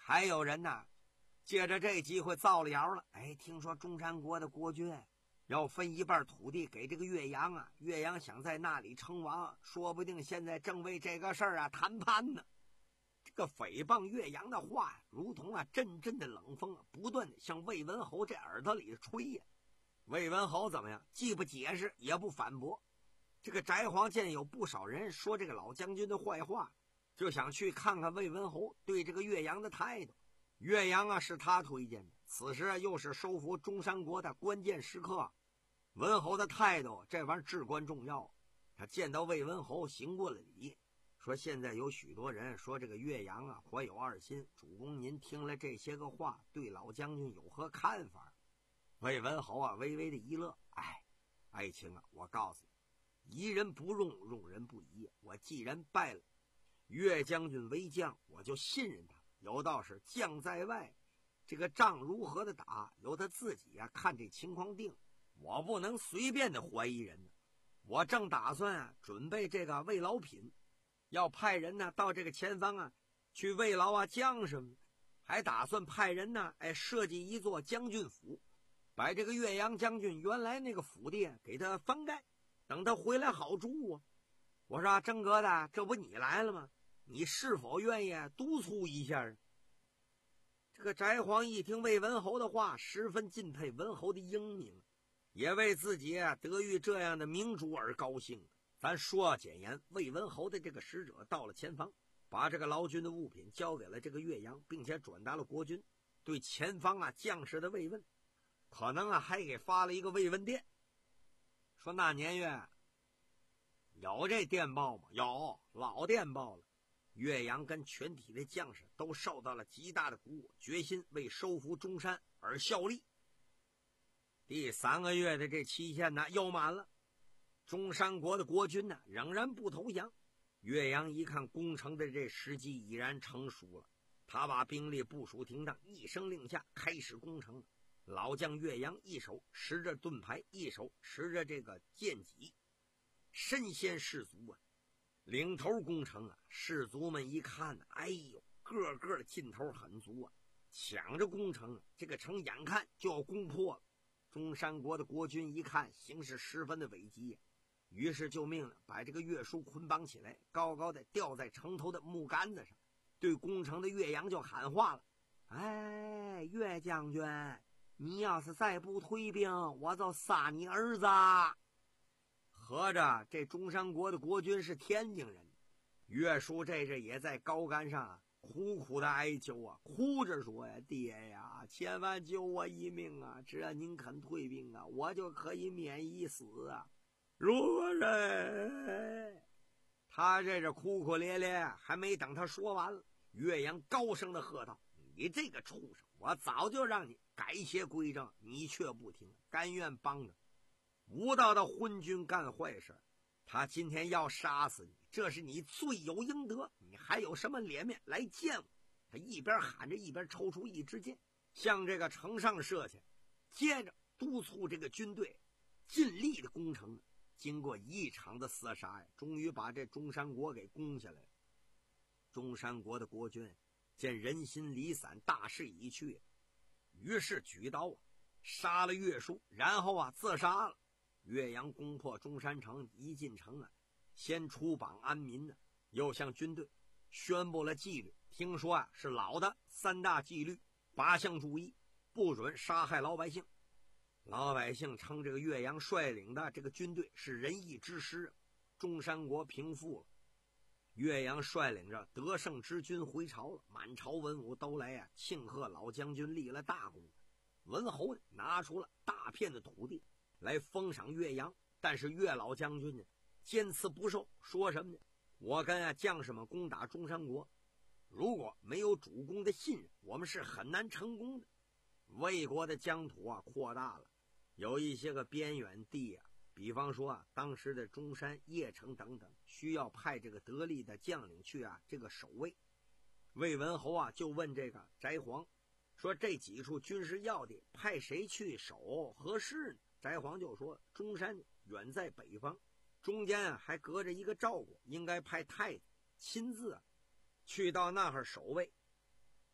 还有人呢，借着这机会造了谣了。哎，听说中山国的国君要分一半土地给这个岳阳啊，岳阳想在那里称王，说不定现在正为这个事儿啊谈判呢。这个诽谤岳阳的话呀，如同啊阵阵的冷风啊，不断的向魏文侯这耳朵里吹呀。魏文侯怎么样？既不解释，也不反驳。这个翟璜见有不少人说这个老将军的坏话，就想去看看魏文侯对这个岳阳的态度。岳阳啊是他推荐的，此时又是收复中山国的关键时刻，文侯的态度这玩意儿至关重要。他见到魏文侯行过了礼，说现在有许多人说这个岳阳啊怀有二心，主公您听了这些个话，对老将军有何看法？魏文侯啊微微的一乐，哎，爱卿啊，我告诉你，疑人不用，用人不疑。我既然拜了岳将军为将，我就信任他。有道是将在外，这个仗如何的打，由他自己啊看这情况定。我不能随便的怀疑人呢。我正打算啊准备这个慰劳品，要派人呢到这个前方啊去慰劳啊将士们，还打算派人呢哎设计一座将军府，把这个岳阳将军原来那个府地给他翻盖，等他回来好住啊。我说郑哥的，这不你来了吗？你是否愿意督促一下？这个翟璜一听魏文侯的话，十分敬佩文侯的英明，也为自己得遇这样的明主而高兴。咱说简言，魏文侯的这个使者到了前方，把这个劳军的物品交给了这个岳阳，并且转达了国君对前方啊将士的慰问，可能啊还给发了一个慰问电。说那年月有这电报吗？有，老电报了。岳阳跟全体的将士都受到了极大的鼓舞，决心为收复中山而效力。第三个月的这期限呢又满了，中山国的国君呢仍然不投降。岳阳一看攻城的这时机已然成熟了，他把兵力部署停当，一声令下开始攻城。老将岳阳一手持着盾牌，一手持着这个剑戟，身先士卒啊，领头攻城啊。士卒们一看，哎呦，个个的劲头很足啊，抢着攻城啊。这个城眼看就要攻破了。中山国的国君一看形势十分的危急，于是就命令把这个岳书捆绑起来，高高的吊在城头的木杆子上，对攻城的岳阳就喊话了：哎，岳将军，你要是再不退兵，我就杀你儿子。合着这中山国的国君是天津人，岳书这这也在高杆上苦苦的哀求啊，哭着说呀：爹呀，千万救我一命啊，只要您肯退兵啊，我就可以免一死啊。如人他这是哭哭咧咧，还没等他说完了，岳阳高声的喝道：你这个畜生，我早就让你改邪归正，你却不听，甘愿帮着无道的昏君干坏事，他今天要杀死你，这是你罪有应得，你还有什么脸面来见我？他一边喊着一边抽出一支箭，向这个城上射去，接着督促这个军队尽力的攻城。经过一场的厮杀呀，终于把这中山国给攻下来了。中山国的国君见人心离散，大势已去，于是举刀啊杀了岳书，然后啊自杀了。岳阳攻破中山城，一进城啊，先出榜安民呢，又向军队宣布了纪律。听说啊是老的三大纪律，八项注意，不准杀害老百姓。老百姓称这个岳阳率领的这个军队是仁义之师，中山国平复了。岳阳率领着得胜之军回朝了，满朝文武都来啊庆贺老将军立了大功。文侯呢拿出了大片的土地来封赏岳阳，但是岳老将军呢坚持不受，说什么呢？我跟啊将士们攻打中山国，如果没有主公的信任，我们是很难成功的。魏国的疆土啊扩大了，有一些个边远地啊，比方说啊当时的中山、邺城等等，需要派这个得力的将领去啊这个守卫。魏文侯啊就问这个翟璜说，这几处军事要地派谁去守合适呢？翟璜就说，中山远在北方，中间啊还隔着一个赵国，应该派太子亲自啊去到那儿守卫。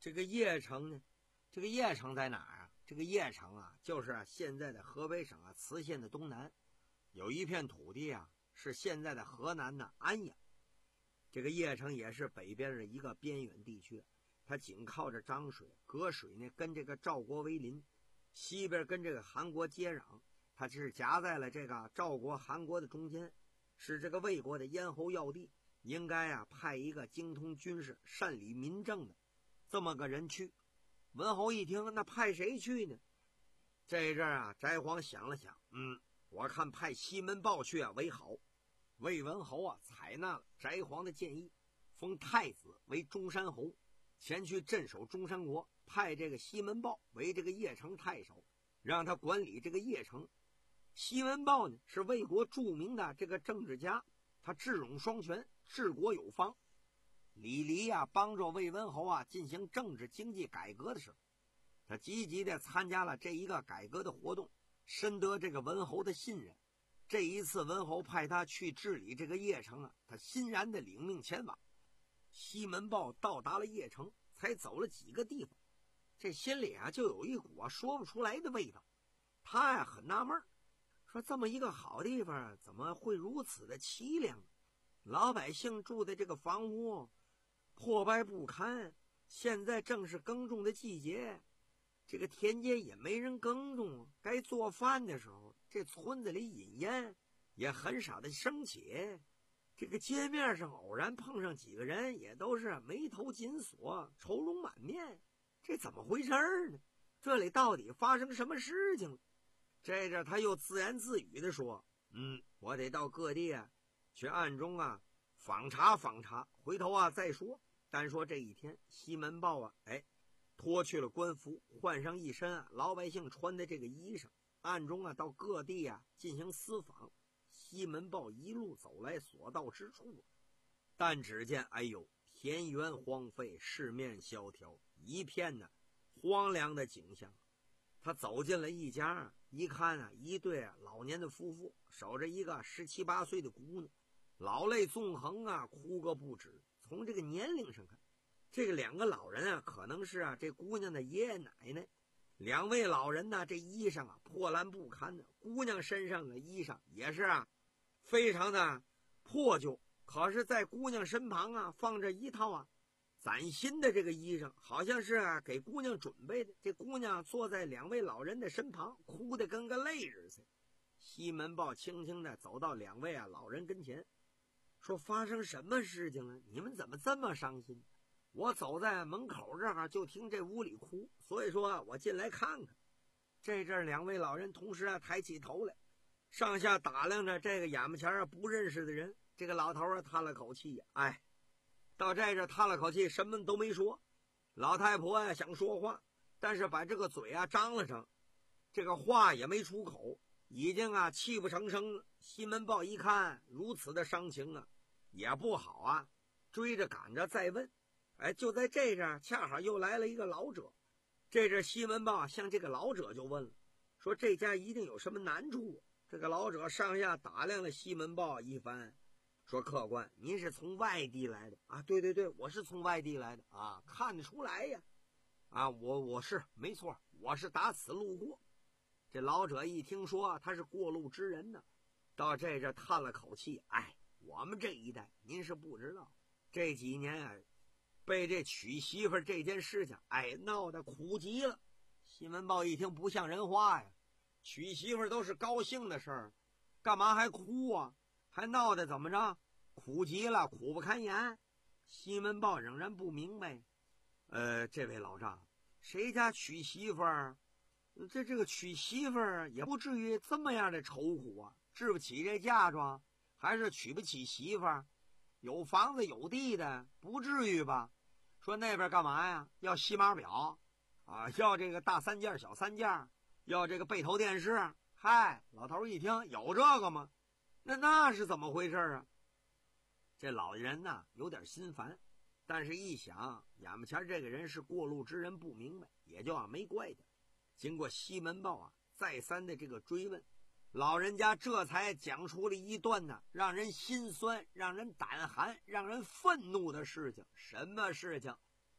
这个邺城呢，这个邺城在哪儿啊？这个邺城啊，就是现在的河北省啊磁县的东南，有一片土地啊，是现在的河南的安阳。这个邺城也是北边的一个边远地区，它紧靠着漳水，隔水呢跟这个赵国为邻，西边跟这个韩国接壤，它是夹在了这个赵国、韩国的中间，是这个魏国的咽喉要地，应该啊派一个精通军事、善理民政的这么个人去。文侯一听，那派谁去呢？这阵啊，翟璜想了想，嗯，我看派西门豹去啊为好。魏文侯啊采纳了翟璜的建议，封太子为中山侯，前去镇守中山国，派这个西门豹为这个邺城太守，让他管理这个邺城。西门豹呢是魏国著名的这个政治家，他智勇双全，治国有方。李黎啊帮助魏文侯啊进行政治经济改革的时候，他积极的参加了这一个改革的活动，深得这个文侯的信任。这一次文侯派他去治理这个邺城啊，他欣然的领命前往。西门豹到达了邺城，才走了几个地方，这心里啊就有一股啊说不出来的味道。他呀很纳闷，说这么一个好地方怎么会如此的凄凉？老百姓住的这个房屋破败不堪，现在正是耕种的季节，这个田间也没人耕种，该做饭的时候，这村子里饮烟也很少的升起。这个街面上偶然碰上几个人，也都是眉头紧锁，愁容满面，这怎么回事呢？这里到底发生什么事情了？这着他又自言自语的说，嗯，我得到各地啊去暗中啊访查访查，回头啊再说。单说这一天，西门豹啊哎脱去了官服，换上一身啊老百姓穿的这个衣裳，暗中啊到各地啊进行私访。西门豹一路走来，所到之处，但只见哎呦，田园荒废，市面萧条，一片呢荒凉的景象。他走进了一家，一看啊，一对啊老年的夫妇守着一个十七八岁的姑娘，老泪纵横啊，哭个不止。从这个年龄上看，这个两个老人啊，可能是啊这姑娘的爷爷奶奶。两位老人呢，这衣裳啊破烂不堪的，姑娘身上的衣裳也是啊非常的破旧。可是在姑娘身旁啊放着一套啊崭新的这个衣裳，好像是啊给姑娘准备的。这姑娘坐在两位老人的身旁，哭得跟个泪人似的。西门豹轻轻的走到两位啊老人跟前，说，发生什么事情了？你们怎么这么伤心？我走在门口这儿就听这屋里哭，所以说我进来看看。这阵两位老人同时啊抬起头来，上下打量着这个眼巴前啊不认识的人。这个老头啊叹了口气，哎，到这阵叹了口气，什么都没说。老太婆啊想说话，但是把这个嘴啊张了张，这个话也没出口，已经啊泣不成声了。西门豹一看如此的伤情啊，也不好啊，追着赶着再问。哎，就在这阵恰好又来了一个老者。这阵西门豹向这个老者就问了，说这家一定有什么难处。这个老者上下打量了西门豹一番，说，客官，您是从外地来的啊？对对对，我是从外地来的啊，看得出来呀。啊，我我是没错，我是打此路过。这老者一听说他是过路之人呢，到这阵叹了口气，哎，我们这一代您是不知道，这几年啊被这娶媳妇这件事情哎闹得苦极了。西门豹一听不像人话呀，娶媳妇都是高兴的事儿，干嘛还哭啊？还闹得怎么着？苦极了，苦不堪言。西门豹仍然不明白，呃，这位老丈，谁家娶媳妇儿，这这个娶媳妇儿也不至于这么样的愁苦啊，置不起这嫁妆，还是娶不起媳妇儿？有房子有地的，不至于吧？说那边干嘛呀？要洗码表啊，要这个大三件小三件，要这个背头电视。嗨，老头一听，有这个吗？那那是怎么回事啊？这老人呢有点心烦，但是一想眼巴前这个人是过路之人，不明白，也就啊没怪他。经过西门豹啊再三的这个追问，老人家这才讲出了一段呢让人心酸、让人胆寒、让人愤怒的事情。什么事情？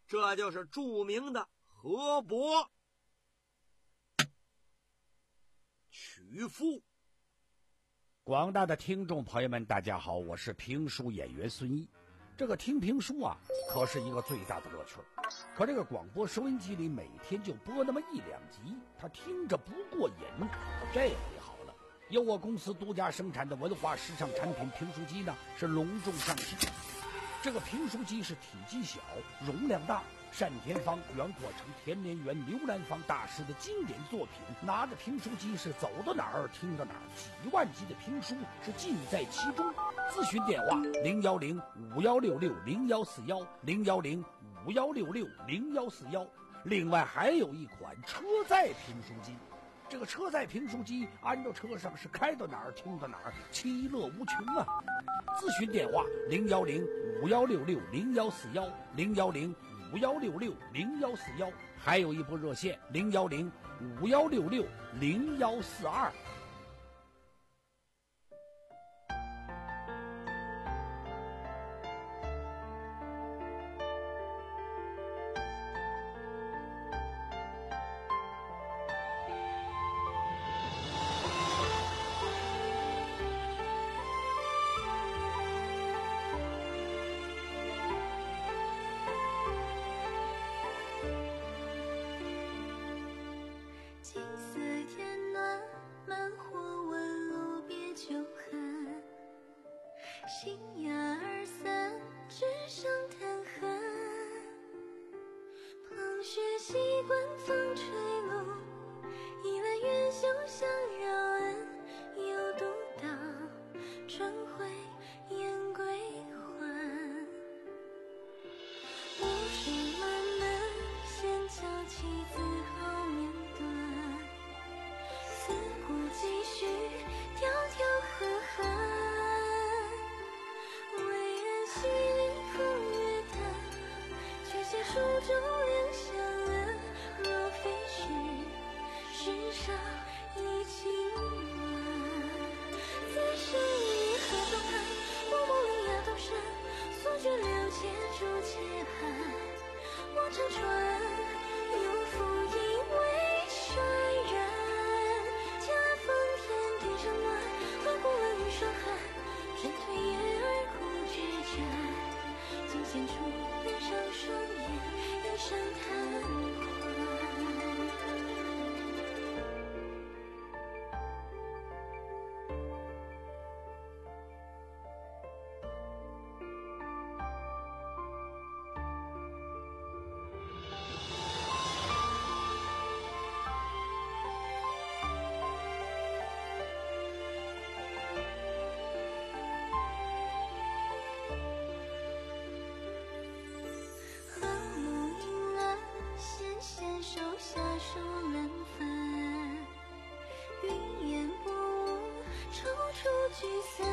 这就是著名的河伯。曲阜。 广大的听众朋友们，大家好，我是评书演员孙一。这个听评书啊，可是一个最大的乐趣。可这个广播收音机里每天就播那么一两集，他听着不过瘾。这回好了，由我公司独家生产的文化时尚产品评书机呢，是隆重上市。这个评书机是体积小，容量大，单田芳、袁阔成、田连元、刘兰芳大师的经典作品。拿着评书机是走到哪儿听到哪儿，几万集的评书是尽在其中。咨询电话零幺零五幺六六零幺四幺零幺零五幺六六零幺四幺。另外还有一款车载评书机。这个车载评书机安到车上是开到哪儿听到哪儿，其乐无穷啊！咨询电话零幺零五幺六六零幺四幺零幺零五幺六六零幺四幺，还有一部热线零幺零五幺六六零幺四二。 金色天暖，慢火温，路别秋寒。新芽儿散，枝上弹痕。捧雪习惯风吹路，一来元宵相绕恩，又独到春回燕归还。无声满门，闲敲棋子好面断。思故继续，迢迢河汉。为人戏里空月淡，却写书中两相恩。若非虚，世上已清晚。自生于河东畔，我梦里崖头山。诉君留且逐且寒。我乘船，又复一为衰然。恰逢天地正暖，何故冷雨霜寒？春退叶儿枯枝绽，惊现出人上双眼，一声叹欢。和睦迎来，纤纤手下手难分。云烟薄雾，踌躇聚散。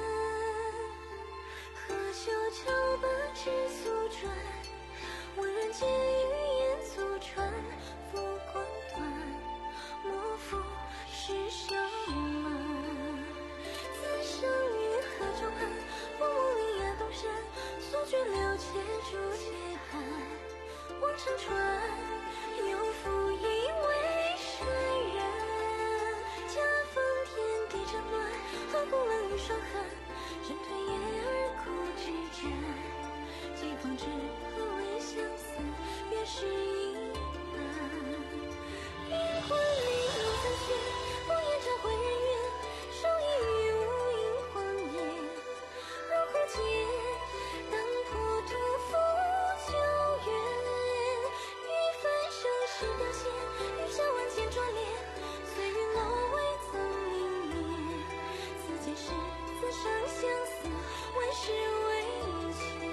何求桥把尺素转，温润间语言足传。浮光断，莫负世上满。自生于河中畔，我梦里崖东山。诉君留且逐且寒。我乘船，又复一为衰然。恰逢天地正暖，何故冷雨霜寒？人退叶儿枯枝绽，几风之后未相散，别是一般。灵魂里一层雪，不言长回人远。手一语无影荒野，如枯竭。当破土复旧缘，欲分生时凋谢，雨下万千转裂。岁云楼未曾泯灭，此间是此生相思，万事未歇。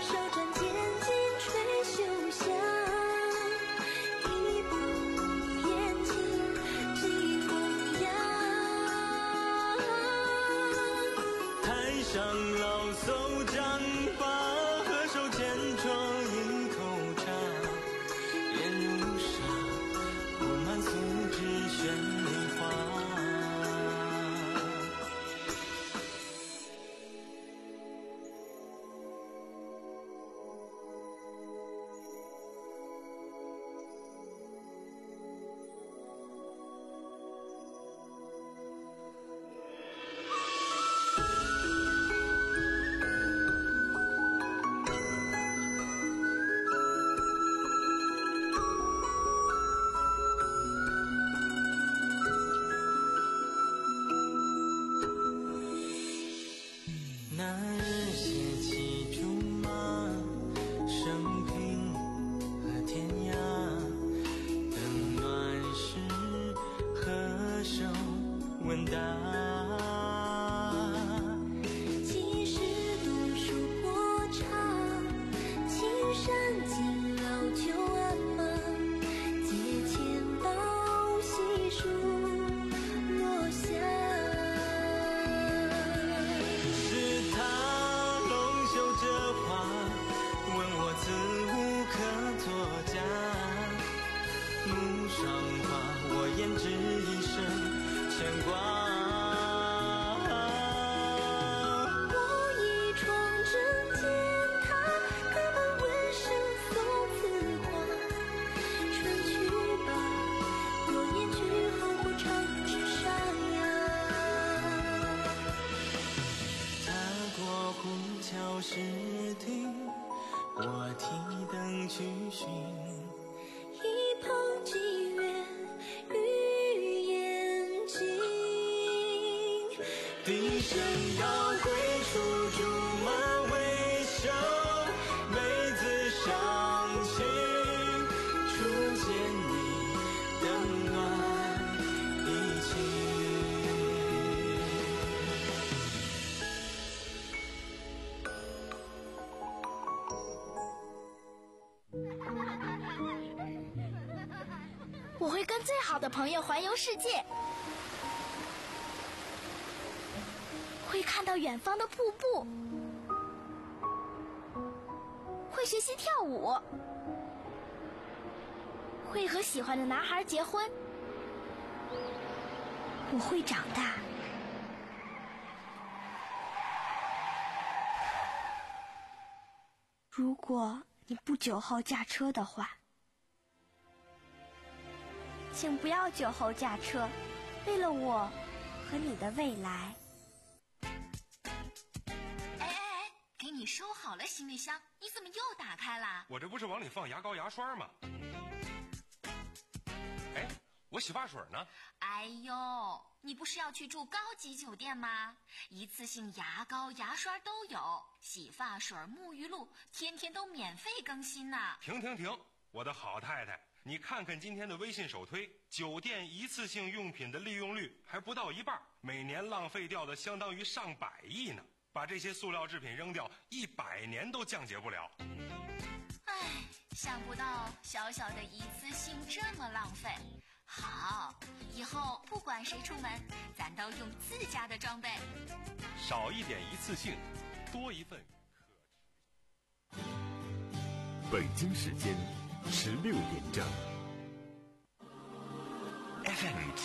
手转渐渐吹袖香，一步眼睛几风扬。 台上老叟战罢，合手千窗饮口茶，烟如沙，布满素纸绚丽花。那日携骑竹马，生平和天涯。等暖时，合手问答。 几时读书过茶，青山尽老旧鞍马。借钱包细数落下。 是他龙袖折花，问我自无可作假。怒上花，我言只一声牵挂。 我一窗正见他，隔门闻声送字画。春去吧，多年之后或长枝沙哑。 踏过古桥石亭，我提灯去寻。 一捧几月与眼睛， 笛声摇归处，竹马为首，梅子上青。初见你，灯暖衣轻。 我会跟最好的朋友环游世界，会看到远方的瀑布，会学习跳舞，会和喜欢的男孩结婚。我会长大。 如果你不酒后驾车的话，请不要酒后驾车，为了我和你的未来。 哎哎哎，给你收好了行李箱，你怎么又打开了？ 我这不是往里放牙膏牙刷吗？哎，我洗发水呢？ 哎呦，你不是要去住高级酒店吗？一次性牙膏牙刷都有，洗发水沐浴露天天都免费更新呢。 停停停，我的好太太，你看看今天的微信首推，酒店一次性用品的利用率还不到一半，每年浪费掉的相当于上百亿呢。把这些塑料制品扔掉，一百年都降解不了。 唉，想不到小小的一次性这么浪费。好，以后不管谁出门，咱都用自家的装备。 少一点一次性，多一份可持续。 北京时间十六点整。 F M